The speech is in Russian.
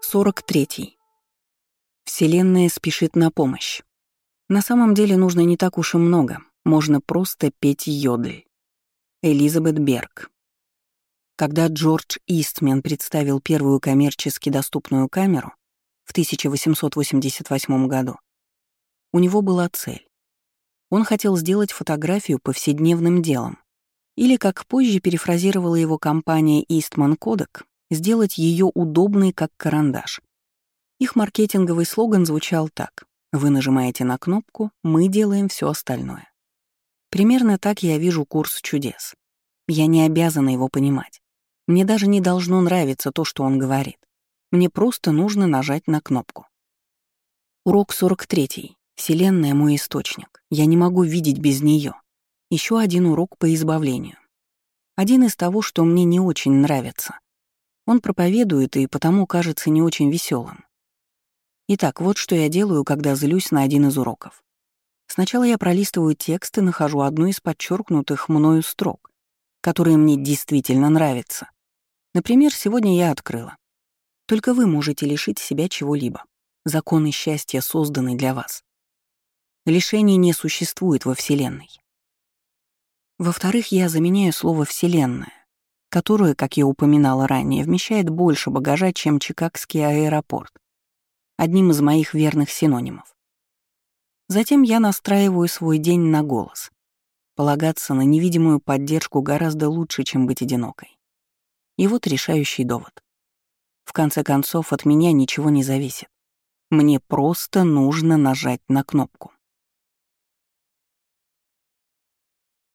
43. Вселенная спешит на помощь. На самом деле нужно не так уж и много, можно просто петь йодль. Элизабет Берг. Когда Джордж Истмен представил первую коммерчески доступную камеру в 1888 году, у него была цель. Он хотел сделать фотографию повседневным делом, или, как позже перефразировала его компания Eastman Kodak, сделать ее удобной, как карандаш. Их маркетинговый слоган звучал так: «Вы нажимаете на кнопку, мы делаем все остальное». Примерно так я вижу курс чудес. Я не обязана его понимать. Мне даже не должно нравиться то, что он говорит. Мне просто нужно нажать на кнопку. Урок 43. Вселенная — мой источник. Я не могу видеть без нее. Еще один урок по избавлению. Один из того, что мне не очень нравится. Он проповедует и потому кажется не очень веселым. Итак, вот что я делаю, когда злюсь на один из уроков. Сначала я пролистываю текст и нахожу одну из подчеркнутых мною строк, которые мне действительно нравятся. Например, сегодня я открыла: «Только вы можете лишить себя чего-либо. Законы счастья созданы для вас». Лишений не существует во Вселенной. Во-вторых, я заменяю слово «вселенная», которое, как я упоминала ранее, вмещает больше багажа, чем Чикагский аэропорт, одним из моих верных синонимов. Затем я настраиваю свой день на голос. Полагаться на невидимую поддержку гораздо лучше, чем быть одинокой. И вот решающий довод. В конце концов, от меня ничего не зависит. Мне просто нужно нажать на кнопку.